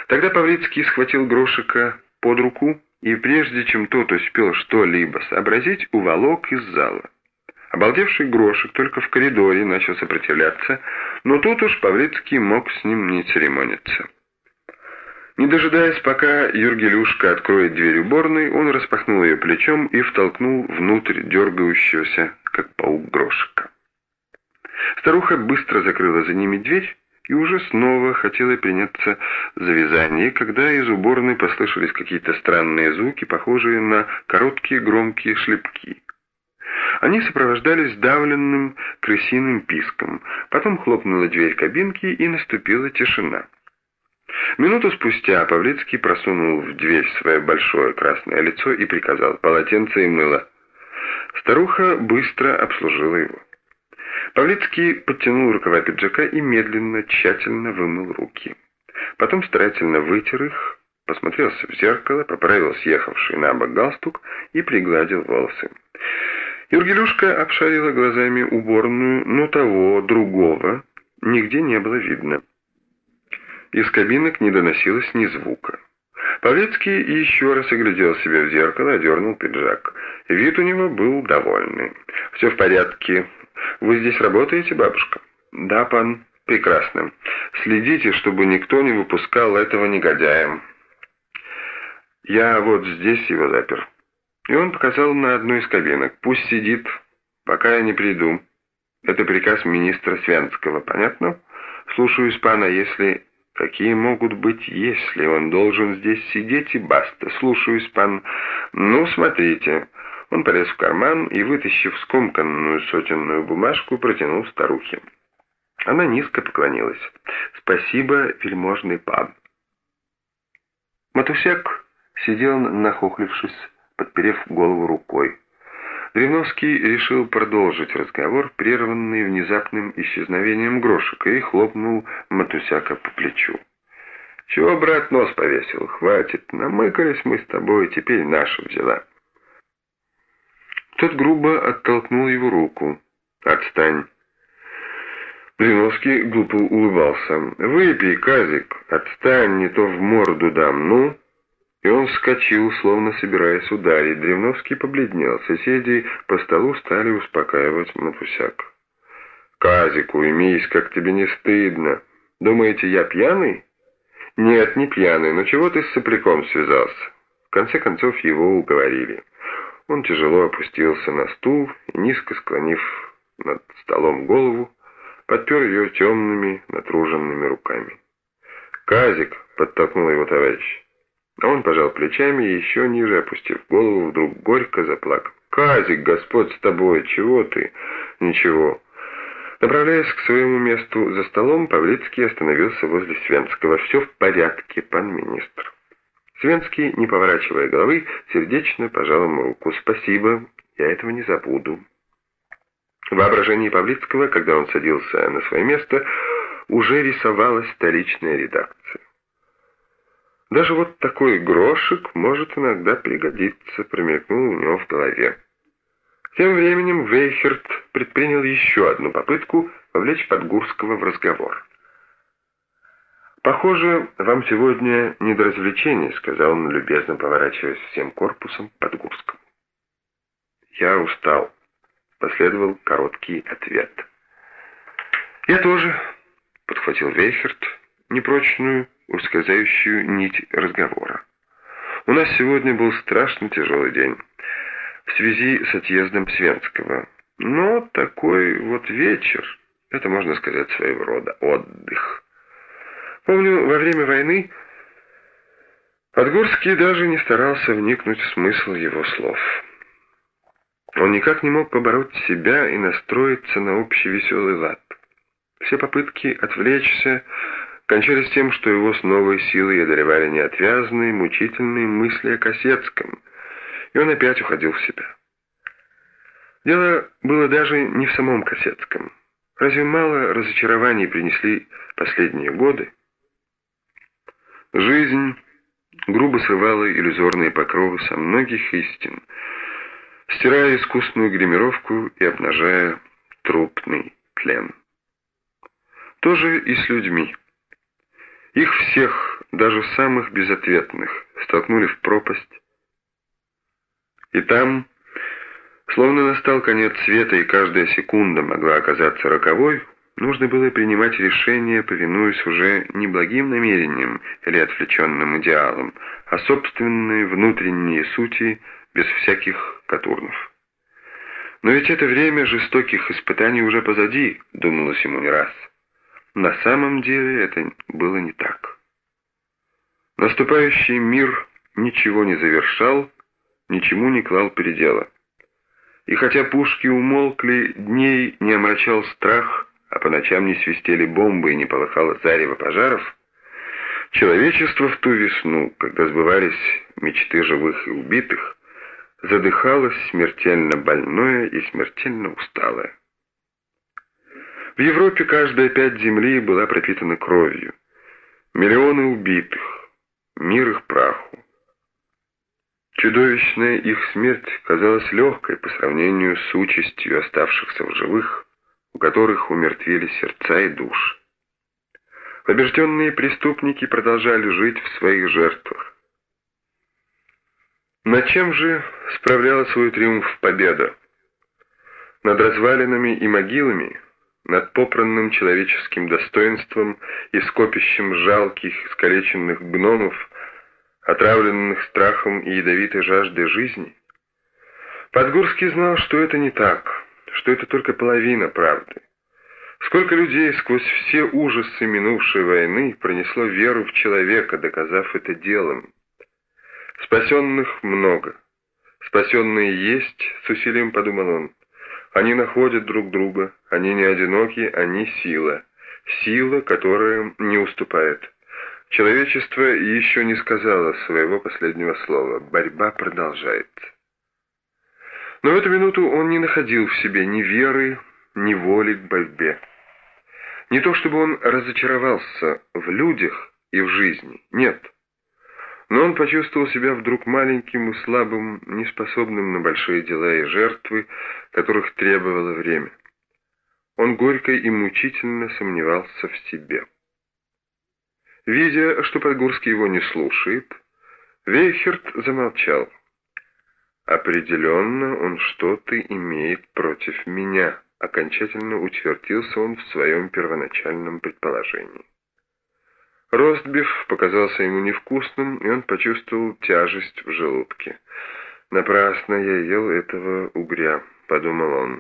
Тогда Павлицкий схватил Грошика под руку и, прежде чем тот успел что-либо сообразить, уволок из зала. Обалдевший Грошик только в коридоре начал сопротивляться, но тут уж Павлицкий мог с ним не церемониться. Не дожидаясь, пока Юргелюшка откроет дверь уборной, он распахнул ее плечом и втолкнул внутрь дергающегося, как паук, Грошика. Старуха быстро закрыла за ними дверь и уже снова хотела приняться за вязание, когда из уборной послышались какие-то странные звуки, похожие на короткие громкие шлепки. Они сопровождались давленным крысиным писком. Потом хлопнула дверь кабинки, и наступила тишина. Минуту спустя Павлицкий просунул в дверь свое большое красное лицо и приказал: «Полотенце и мыло». Старуха быстро обслужила его. Павлицкий подтянул рукава пиджака и медленно, тщательно вымыл руки. Потом старательно вытер их, посмотрелся в зеркало, поправил съехавший на бок галстук и пригладил волосы. Юргелюшка обшарила глазами уборную, но того, другого, нигде не было видно. Из кабинок не доносилось ни звука. Павлицкий еще раз оглядел себя в зеркало, одернул пиджак. Вид у него был довольный. «Все в порядке. Вы здесь работаете, бабушка?» «Да, пан. Прекрасно. Следите, чтобы никто не выпускал этого негодяя. Я вот здесь его запер». И он показал на одну из кабинок. «Пусть сидит, пока я не приду. Это приказ министра Свенского, понятно? Слушаюсь, пана, если...» «Какие могут быть, если он должен здесь сидеть и баста? Слушаюсь, пан. Ну, смотрите». Он полез в карман и, вытащив скомканную сотенную бумажку, протянул старухе. Она низко поклонилась. «Спасибо, вельможный пан». Матусяк сидел, нахохлившись, подперев голову рукой. Древновский решил продолжить разговор, прерванный внезапным исчезновением Грошика, и хлопнул Матусяка по плечу. «Чего, брат, нос повесил? Хватит, намыкались мы с тобой, теперь наша взяла». Тот грубо оттолкнул его руку. «Отстань». Древновский глупо улыбался. «Выпей, Казик, отстань, не то в морду дам, ну». И он вскочил, словно собираясь ударить. Древновский побледнел. Соседи по столу стали успокаивать Матусяка. «Казик, уймись, как тебе не стыдно. Думаете, я пьяный?» «Нет, не пьяный, но чего ты с сопляком связался?» В конце концов его уговорили. Он тяжело опустился на стул и, низко склонив над столом голову, подпер ее темными, натруженными руками. «Казик!» — подтолкнул его товарищ. А он пожал плечами и, еще ниже опустив голову, вдруг горько заплакал. «Казик, Господь с тобой, чего ты?» «Ничего». Направляясь к своему месту за столом, Павлицкий остановился возле Свенского. «Все в порядке, пан министр». Свенский, не поворачивая головы, сердечно пожал ему руку. «Спасибо, я этого не забуду». В воображении Павлицкого, когда он садился на свое место, уже рисовалась столичная редакция. «Даже вот такой Грошик может иногда пригодиться», — промелькнул у него в голове. Тем временем Вейхерт предпринял еще одну попытку вовлечь Подгурского в разговор. «Похоже, вам сегодня не до развлечений», — сказал он, любезно поворачиваясь всем корпусом к Подгурскому. «Я устал», — последовал короткий ответ. «Я тоже», — подхватил Вейхерт непрочную, ускользающую нить разговора. «У нас сегодня был страшно тяжелый день в связи с отъездом Свенского. Но такой вот вечер, это, можно сказать, своего рода отдых. Помню, во время войны Подгурский даже не старался вникнуть в смысл его слов. Он никак не мог побороть себя и настроиться на общий веселый лад. Все попытки отвлечься кончались тем, что его с новой силой одолевали неотвязные, мучительные мысли о Косецком, и он опять уходил в себя. Дело было даже не в самом Косецком. Разве мало разочарований принесли последние годы? Жизнь грубо срывала иллюзорные покровы со многих истин, стирая искусную гримировку и обнажая трупный тлен. То же и с людьми. Их всех даже самых безответных, столкнули в пропасть. И там, словно настал конец света, и каждая секунда могла оказаться роковой, нужно было принимать решение, повинуясь уже не благим намерениям или отвлеченным идеалам, а собственной внутренней сути, без всяких катурнов. Но ведь это время жестоких испытаний уже позади, думалось ему не раз. На самом деле это было не так. Наступающий мир ничего не завершал, ничему не клал предела. И хотя пушки умолкли, дней не омрачал страх, а по ночам не свистели бомбы и не полыхало зарево пожаров, человечество в ту весну, когда сбывались мечты живых и убитых, задыхалось смертельно больное и смертельно усталое. В Европе каждая пядь земли была пропитана кровью. Миллионы убитых, мир их праху. Чудовищная их смерть казалась легкой по сравнению с участью оставшихся в живых, у которых умертвили сердца и души. Побежденные преступники продолжали жить в своих жертвах. Над чем же справляла свой триумф победа? Над развалинами и могилами, над попранным человеческим достоинством и скопищем жалких, искалеченных гномов, отравленных страхом и ядовитой жаждой жизни? Подгорский знал, что это не так, что это только половина правды. Сколько людей сквозь все ужасы минувшей войны пронесло веру в человека, доказав это делом. Спасенных много. Спасенные есть, с усилием подумал он. Они находят друг друга, они не одиноки, они сила. Сила, которая не уступает. Человечество еще не сказало своего последнего слова. Борьба продолжается. Но в эту минуту он не находил в себе ни веры, ни воли к борьбе. Не то чтобы он разочаровался в людях и в жизни, нет. Но он почувствовал себя вдруг маленьким и слабым, неспособным на большие дела и жертвы, которых требовало время. Он горько и мучительно сомневался в себе. Видя, что Подгорский его не слушает, Вейхерт замолчал. «Определенно он что-то имеет против меня», — окончательно утвердился он в своем первоначальном предположении. Ростбиф показался ему невкусным, и он почувствовал тяжесть в желудке. «Напрасно я ел этого угря», — подумал он.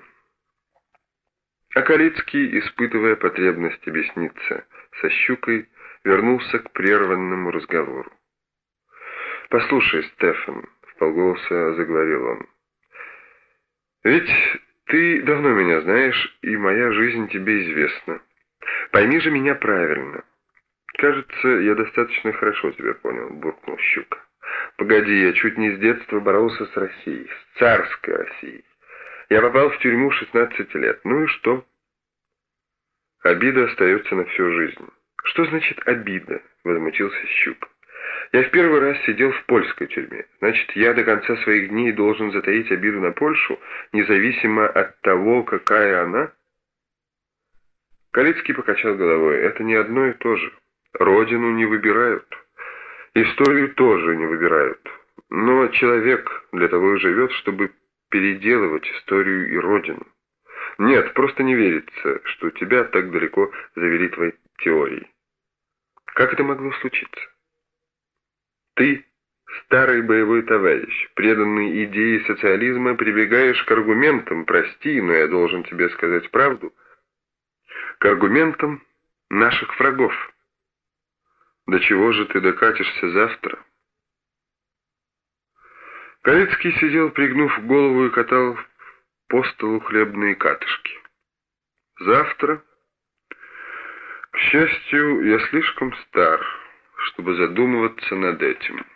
А Калицкий, испытывая потребность объясниться со Щукой, вернулся к прерванному разговору. «Послушай, Стефан», — вполголоса заговорил он, — «ведь ты давно меня знаешь, и моя жизнь тебе известна. Пойми же меня правильно». «Кажется, я достаточно хорошо тебя понял», — буркнул Щука. «Погоди, я чуть не с детства боролся с Россией, с царской Россией. Я попал в тюрьму 16 лет. Ну и что?» «Обида остается на всю жизнь». «Что значит обида?» — возмутился Щука. «Я в первый раз сидел в польской тюрьме. Значит, я до конца своих дней должен затаить обиду на Польшу, независимо от того, какая она?» Калицкий покачал головой. «Это не одно и то же. Родину не выбирают. Историю тоже не выбирают. Но человек для того и живет, чтобы переделывать историю и родину. Нет, просто не верится, что тебя так далеко завели твои теории. Как это могло случиться? Ты, старый боевой товарищ, преданный идее социализма, прибегаешь к аргументам, прости, но я должен тебе сказать правду, к аргументам наших врагов. До чего же ты докатишься завтра?» Калицкий сидел, пригнув голову, и катал по столу хлебные катышки. «Завтра? К счастью, я слишком стар, чтобы задумываться над этим.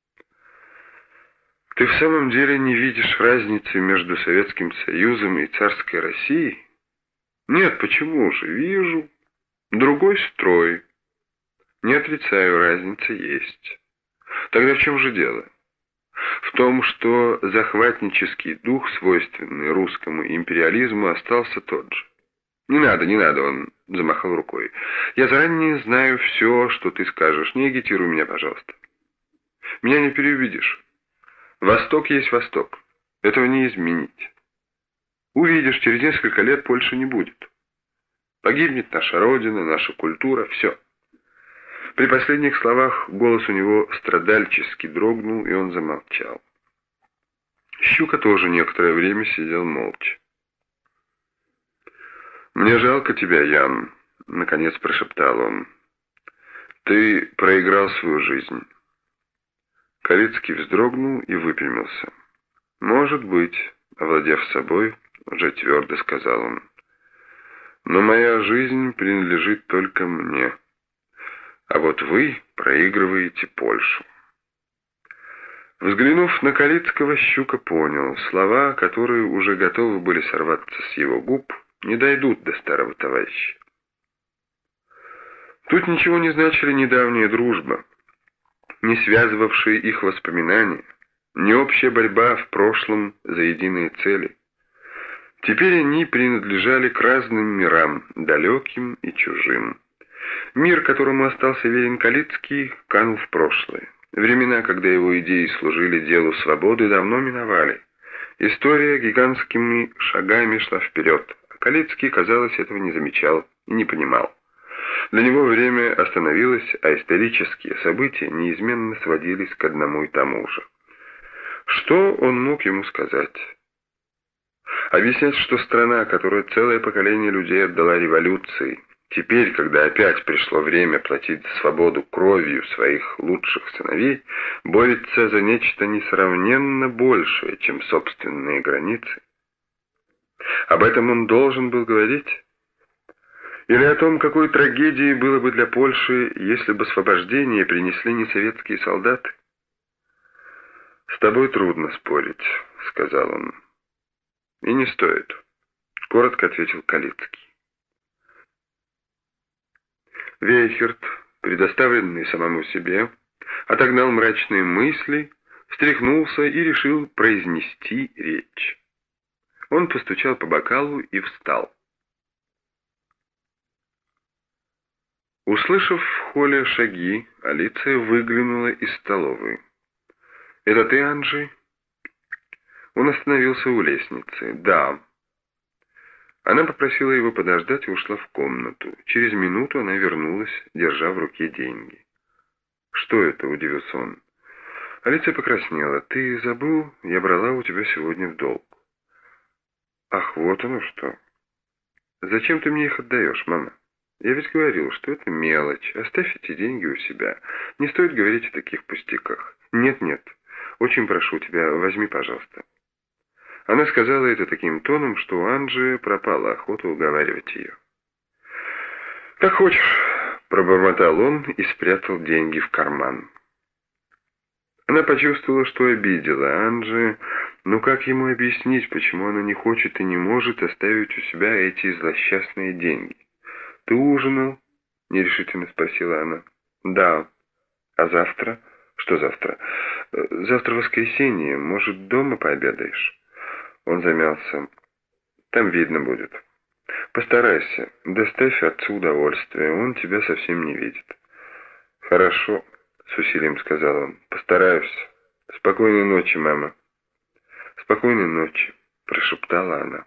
Ты в самом деле не видишь разницы между Советским Союзом и царской Россией?» «Нет, почему же? Вижу. Другой строй. Не отрицаю, разница есть. Тогда в чем же дело? В том, что захватнический дух, свойственный русскому империализму, остался тот же. Не надо», — он замахал рукой. «Я заранее знаю все, что ты скажешь. Не агитируй меня, пожалуйста. Меня не переубедишь. Восток есть Восток. Этого не изменить. Увидишь, через несколько лет Польши не будет. Погибнет наша Родина, наша культура, все». При последних словах голос у него страдальчески дрогнул, и он замолчал. Щука тоже некоторое время сидел молча. «Мне жалко тебя, Ян», — наконец прошептал он. «Ты проиграл свою жизнь». Калицкий вздрогнул и выпрямился. «Может быть», — овладев собой, уже твердо сказал он. «Но моя жизнь принадлежит только мне. А вот вы проигрываете Польшу». Взглянув на Калицкого, Щука понял, слова, которые уже готовы были сорваться с его губ, не дойдут до старого товарища. Тут ничего не значили недавняя дружба, не связывавшие их воспоминания, не общая борьба в прошлом за единые цели. Теперь они принадлежали к разным мирам, далеким и чужим. Мир, которому остался верен Калицкий, канул в прошлое. Времена, когда его идеи служили делу свободы, давно миновали. История гигантскими шагами шла вперед, а Калицкий, казалось, этого не замечал и не понимал. Для него время остановилось, а исторические события неизменно сводились к одному и тому же. Что он мог ему сказать? Объяснять, что страна, которая целое поколение людей отдала революции, теперь, когда опять пришло время платить за свободу кровью своих лучших сыновей, борется за нечто несравненно большее, чем собственные границы? Об этом он должен был говорить? Или о том, какой трагедией было бы для Польши, если бы освобождение принесли не советские солдаты? «С тобой трудно спорить», — сказал он. «И не стоит», — коротко ответил Калицкий. Вейхерт, предоставленный самому себе, отогнал мрачные мысли, встряхнулся и решил произнести речь. Он постучал по бокалу и встал. Услышав в холле шаги, Алиция выглянула из столовой. «Это ты, Анджей?» Он остановился у лестницы. «Да». Она попросила его подождать и ушла в комнату. Через минуту она вернулась, держа в руке деньги. «Что это?» — удивился он. Алиция покраснела. «Ты забыл? Я брала у тебя сегодня в долг». «Ах, вот оно что! Зачем ты мне их отдаешь, мама? Я ведь говорил, что это мелочь. Оставь эти деньги у себя. Не стоит говорить о таких пустяках. Нет, очень прошу тебя, возьми, пожалуйста». Она сказала это таким тоном, что у Анджи пропала охота уговаривать ее. «Как хочешь», — пробормотал он и спрятал деньги в карман. Она почувствовала, что обидела Анджи, но как ему объяснить, почему она не хочет и не может оставить у себя эти злосчастные деньги? «Ты ужинал?» — нерешительно спросила она. «Да. А завтра?» «Что завтра?» «Завтра воскресенье. Может, дома пообедаешь?» Он замялся. «Там видно будет. Постарайся, доставь отцу удовольствие, он тебя совсем не видит». «Хорошо», — с усилием сказал он, — «постараюсь. Спокойной ночи, мама». «Спокойной ночи», — прошептала она.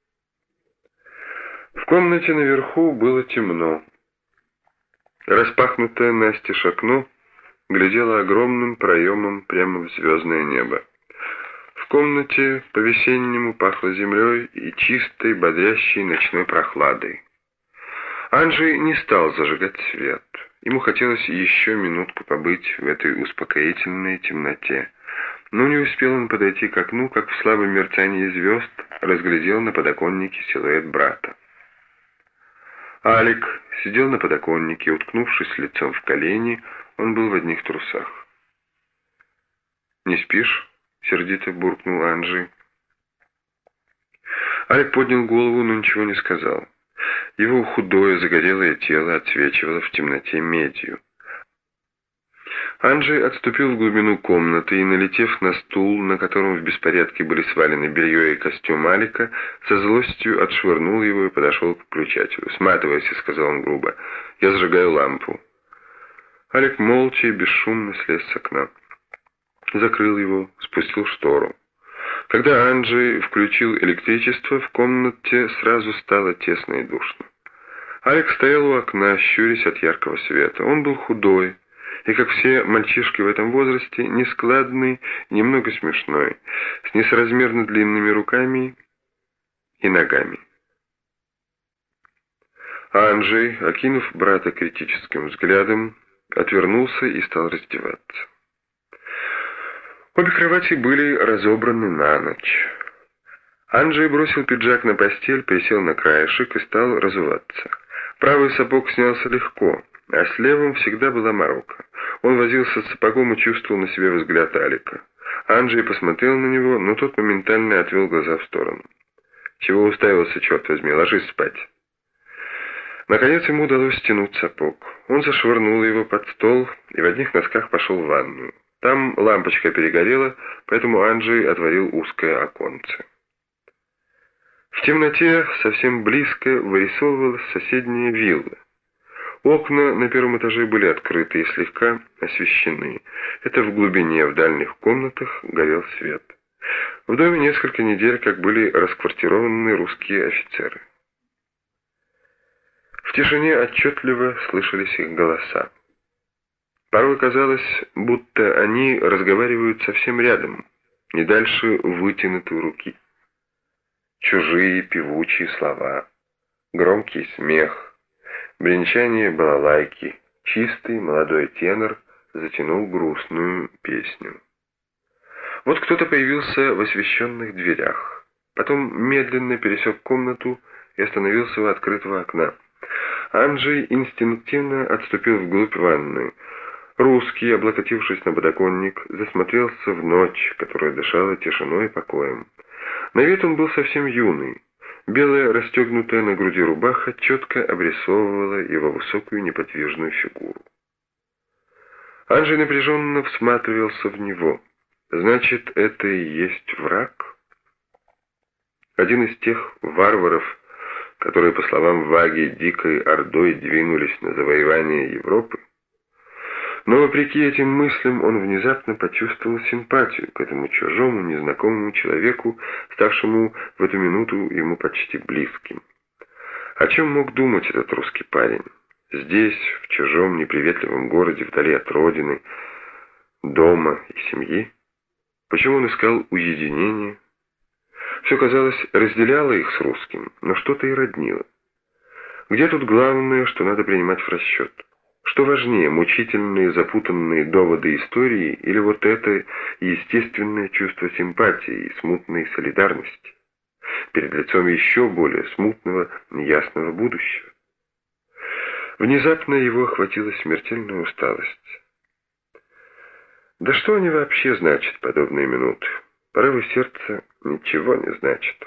В комнате наверху было темно. Распахнутое настежь окно глядело огромным проемом прямо в звездное небо. В комнате по-весеннему пахло землей и чистой, бодрящей ночной прохладой. Анджей не стал зажигать свет. Ему хотелось еще минутку побыть в этой успокоительной темноте. Но не успел он подойти к окну, как в слабом мерцании звезд разглядел на подоконнике силуэт брата. Алик сидел на подоконнике, уткнувшись лицом в колени, он был в одних трусах. «Не спишь?» — сердито буркнул Анджей. Алик поднял голову, но ничего не сказал. Его худое загорелое тело отсвечивало в темноте медью. Анджей отступил в глубину комнаты и, налетев на стул, на котором в беспорядке были свалены белье и костюм Алика, со злостью отшвырнул его и подошел к включателю. «Сматывайся», — сказал он грубо, — «я зажигаю лампу». Алик молча и бесшумно слез с окна. Закрыл его, спустил штору. Когда Анджей включил электричество, в комнате сразу стало тесно и душно. Алик стоял у окна, щурясь от яркого света. Он был худой, и, как все мальчишки в этом возрасте, нескладный, немного смешной, с несоразмерно длинными руками и ногами. Анджей, окинув брата критическим взглядом, отвернулся и стал раздеваться. Обе кровати были разобраны на ночь. Анджей бросил пиджак на постель, присел на краешек и стал разуваться. Правый сапог снялся легко, а с левым всегда была морока. Он возился с сапогом и чувствовал на себе взгляд Алика. Анджей посмотрел на него, но тот моментально отвел глаза в сторону. «Чего уставился, черт возьми, ложись спать». Наконец ему удалось стянуть сапог. Он зашвырнул его под стол и в одних носках пошел в ванную. Там лампочка перегорела, поэтому Анджей отворил узкое оконце. В темноте совсем близко вырисовывалась соседняя вилла. Окна на первом этаже были открыты и слегка освещены. Это в глубине, в дальних комнатах горел свет. В доме несколько недель как были расквартированы русские офицеры. В тишине отчетливо слышались их голоса. Порой казалось, будто они разговаривают совсем рядом, не дальше вытянутой руки. Чужие певучие слова, громкий смех, бренчание балалайки, чистый молодой тенор затянул грустную песню. Вот кто-то появился в освещенных дверях, потом медленно пересек комнату и остановился у открытого окна. Анджей инстинктивно отступил вглубь ванны. Русский, облокотившись на подоконник, засмотрелся в ночь, которая дышала тишиной и покоем. На вид он был совсем юный. Белая, расстегнутая на груди рубаха, четко обрисовывала его высокую неподвижную фигуру. Анджей напряженно всматривался в него. Значит, это и есть враг? Один из тех варваров, которые, по словам Ваги, дикой ордой двинулись на завоевание Европы? Но вопреки этим мыслям он внезапно почувствовал симпатию к этому чужому, незнакомому человеку, ставшему в эту минуту ему почти близким. О чем мог думать этот русский парень? Здесь, в чужом неприветливом городе, вдали от родины, дома и семьи? Почему он искал уединения? Все, казалось, разделяло их с русским, но что-то и роднило. Где тут главное, что надо принимать в расчет? Что важнее, мучительные, запутанные доводы истории или вот это естественное чувство симпатии и смутной солидарности перед лицом еще более смутного, неясного будущего? Внезапно его охватила смертельная усталость. Да что они вообще значат, подобные минуты? Порывы сердца ничего не значат.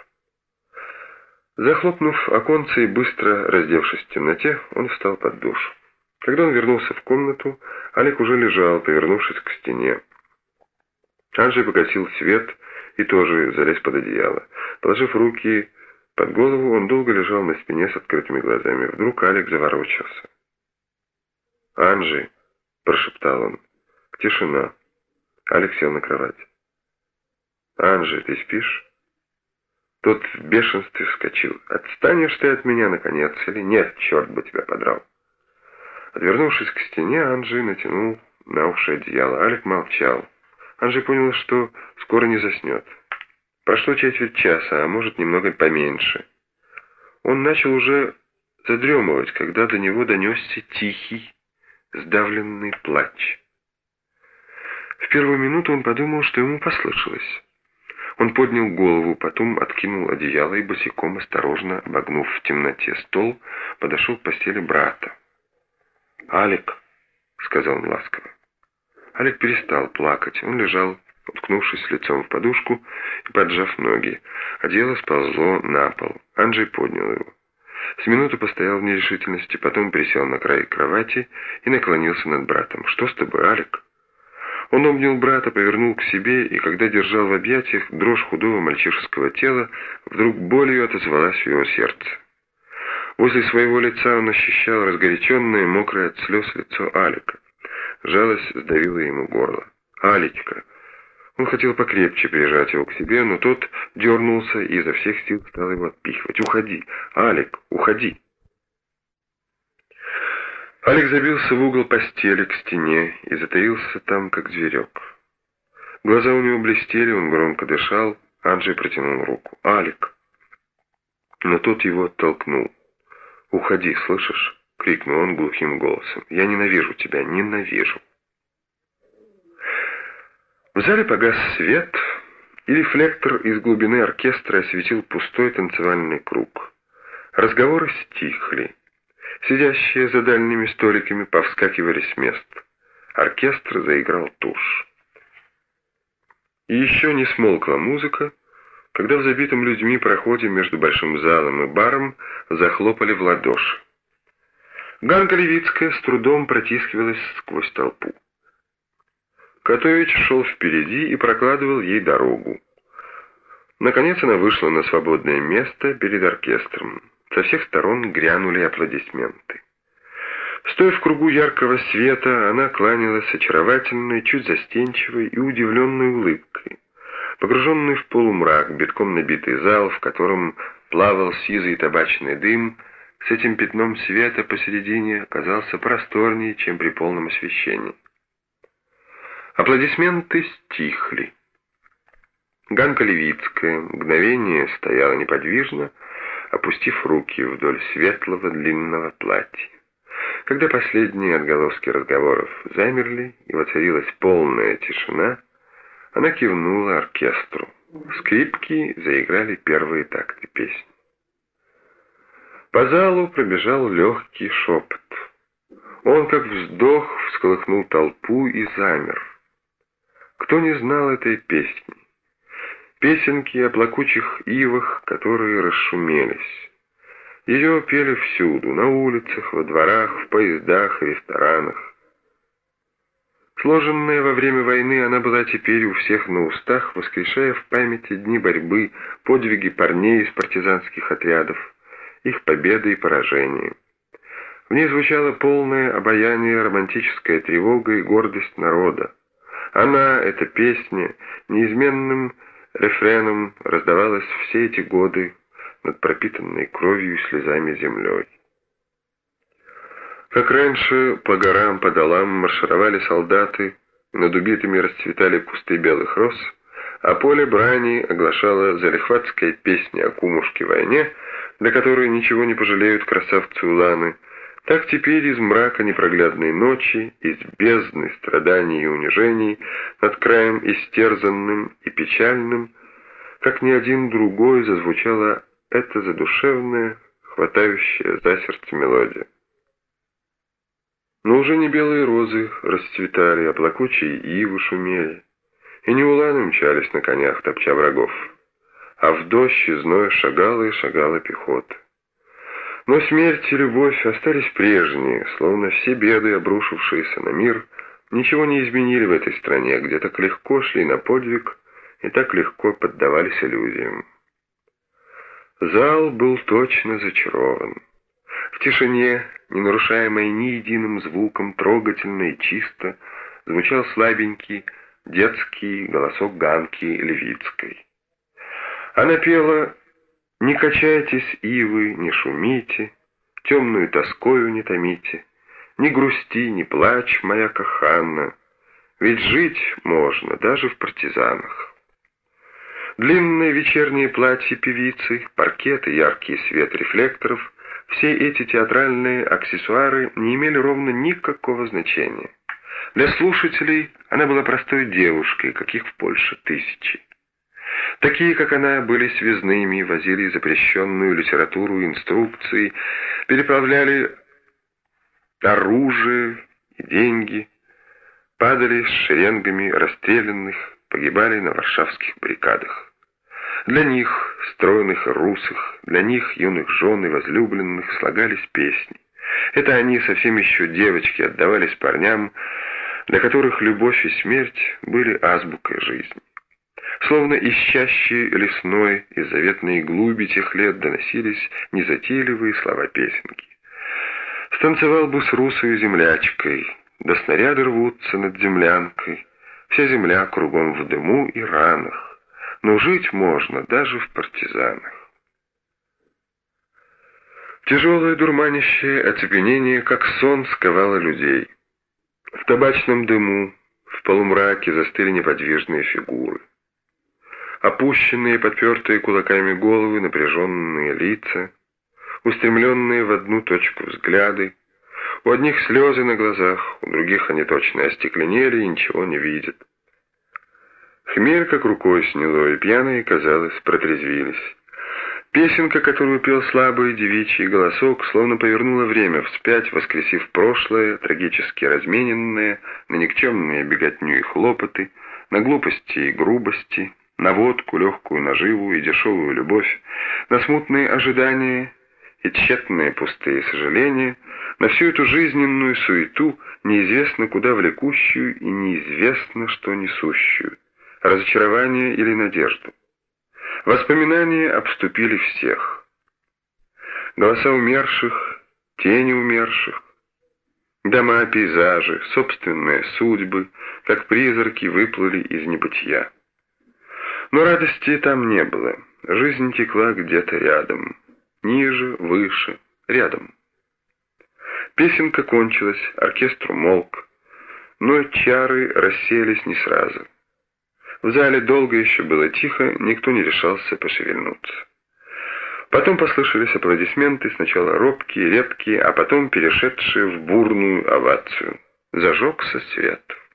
Захлопнув оконце и быстро раздевшись в темноте, он встал под душ. Когда он вернулся в комнату, Алик уже лежал, повернувшись к стене. Анджей погасил свет и тоже залез под одеяло. Положив руки под голову, он долго лежал на спине с открытыми глазами. Вдруг Алик заворочился. «Анджей!» — прошептал он. Тишина. Алик сел на кровать. «Анджей, ты спишь?» Тот в бешенстве вскочил. «Отстанешь ты от меня, наконец, или нет? Черт бы тебя подрал!» Отвернувшись к стене, Анджей натянул на уши одеяло. Алик молчал. Анджей понял, что скоро не заснет. Прошло четверть часа, а может, немного поменьше. Он начал уже задремывать, когда до него донесся тихий, сдавленный плач. В первую минуту он подумал, что ему послышалось. Он поднял голову, потом откинул одеяло и босиком, осторожно обогнув в темноте стол, подошел к постели брата. «Алик», — сказал он ласково. Алик перестал плакать. Он лежал, уткнувшись лицом в подушку и поджав ноги. Одеяло сползло на пол. Анджей поднял его. С минуту постоял в нерешительности, потом присел на край кровати и наклонился над братом. «Что с тобой, Алик?» Он обнял брата, повернул к себе, и когда держал в объятиях, дрожь худого мальчишеского тела вдруг болью отозвалась в его сердце. Возле своего лица он ощущал разгоряченное, мокрое от слез лицо Алика. Жалость сдавила ему горло. «Алечка!» Он хотел покрепче прижать его к себе, но тот дернулся и изо всех сил стал его отпихивать. «Уходи! Алик, уходи!» Алик забился в угол постели к стене и затаился там, как зверек. Глаза у него блестели, он громко дышал. Анджей протянул руку. «Алик!» Но тот его оттолкнул. «Уходи, слышишь?» — крикнул он глухим голосом. «Я ненавижу тебя, ненавижу!» В зале погас свет, и рефлектор из глубины оркестра осветил пустой танцевальный круг. Разговоры стихли. Сидящие за дальними столиками повскакивали с мест. Оркестр заиграл тушь. И еще не смолкла музыка, когда в забитом людьми проходе между большим залом и баром захлопали в ладоши. Ганка Левицкая с трудом протискивалась сквозь толпу. Котович шел впереди и прокладывал ей дорогу. Наконец она вышла на свободное место перед оркестром. Со всех сторон грянули аплодисменты. Стоя в кругу яркого света, она кланялась очаровательной, чуть застенчивой и удивленной улыбкой. Погруженный в полумрак, битком набитый зал, в котором плавал сизый табачный дым, с этим пятном света посередине оказался просторнее, чем при полном освещении. Аплодисменты стихли. Ганка Левицкая мгновение стояла неподвижно, опустив руки вдоль светлого длинного платья. Когда последние отголоски разговоров замерли и воцарилась полная тишина, она кивнула оркестру. Скрипки заиграли первые такты песни. По залу пробежал легкий шепот. Он, как вздох, всколыхнул толпу и замер. Кто не знал этой песни? Песенки о плакучих ивах, которые расшумелись. Ее пели всюду, на улицах, во дворах, в поездах и ресторанах. Сложенная во время войны, она была теперь у всех на устах, воскрешая в памяти дни борьбы, подвиги парней из партизанских отрядов, их победы и поражения. В ней звучало полное обаяние, романтическая тревога и гордость народа. Она, эта песня, неизменным рефреном раздавалась все эти годы над пропитанной кровью и слезами землей. Как раньше по горам, по долам маршировали солдаты, над убитыми расцветали кусты белых роз, а поле брани оглашала залихватская песня о кумушке-войне, для которой ничего не пожалеют красавцы уланы. Так теперь из мрака непроглядной ночи, из бездны страданий и унижений, над краем истерзанным и печальным, как ни один другой, зазвучала эта задушевная, хватающая за сердце мелодия. Но уже не белые розы расцветали, а плакучие ивы шумели, и не уланы мчались на конях, топча врагов, а в дождь и зной шагала и шагала пехота. Но смерть и любовь остались прежние, словно все беды, обрушившиеся на мир, ничего не изменили в этой стране, где так легко шли на подвиг и так легко поддавались иллюзиям. Зал был точно зачарован. В тишине, не нарушаемой ни единым звуком, трогательно и чисто, звучал слабенький детский голосок Ганки Левицкой. Она пела: «Не качайтесь, ивы, не шумите, темную тоскою не томите, не грусти, не плачь, моя кохана, ведь жить можно даже в партизанах». Длинное вечернее платье певицы, паркет и яркий свет рефлекторов — все эти театральные аксессуары не имели ровно никакого значения. Для слушателей она была простой девушкой, каких в Польше тысячи. Такие, как она, были связными, возили запрещенную литературу и инструкции, переправляли оружие и деньги, падали с шеренгами расстрелянных, погибали на варшавских баррикадах. Для них, стройных и русых, для них, юных жен и возлюбленных, слагались песни. Это они, совсем еще девочки, отдавались парням, для которых любовь и смерть были азбукой жизни. Словно из чащи лесной, из заветной глуби тех лет доносились незатейливые слова песенки. Станцевал бы с русою землячкой, да снаряды рвутся над землянкой, вся земля кругом в дыму и ранах, но жить можно даже в партизанах. Тяжелое дурманящее оцепенение, как сон, сковало людей. В табачном дыму, в полумраке застыли неподвижные фигуры. Опущенные, подпертые кулаками головы, напряженные лица, устремленные в одну точку взгляды. У одних слезы на глазах, у других они точно остекленели и ничего не видят. Хмель как рукой сняло, и пьяные, казалось, протрезвились. Песенка, которую пел слабый девичий голосок, словно повернула время вспять, воскресив прошлое, трагически размененное, на никчемные беготню и хлопоты, на глупости и грубости, на водку, легкую наживу и дешевую любовь, на смутные ожидания и тщетные пустые сожаления, на всю эту жизненную суету, неизвестно куда влекущую и неизвестно что несущую, разочарование или надежду. Воспоминания обступили всех. Голоса умерших, тени умерших, дома, пейзажи, собственные судьбы, как призраки, выплыли из небытия. Но радости там не было. Жизнь текла где-то рядом. Ниже, выше, рядом. Песенка кончилась, оркестр умолк, но чары рассеялись не сразу. В зале долго еще было тихо, никто не решался пошевельнуться. Потом послышались аплодисменты, сначала робкие, редкие, а потом перешедшие в бурную овацию. Зажегся свет.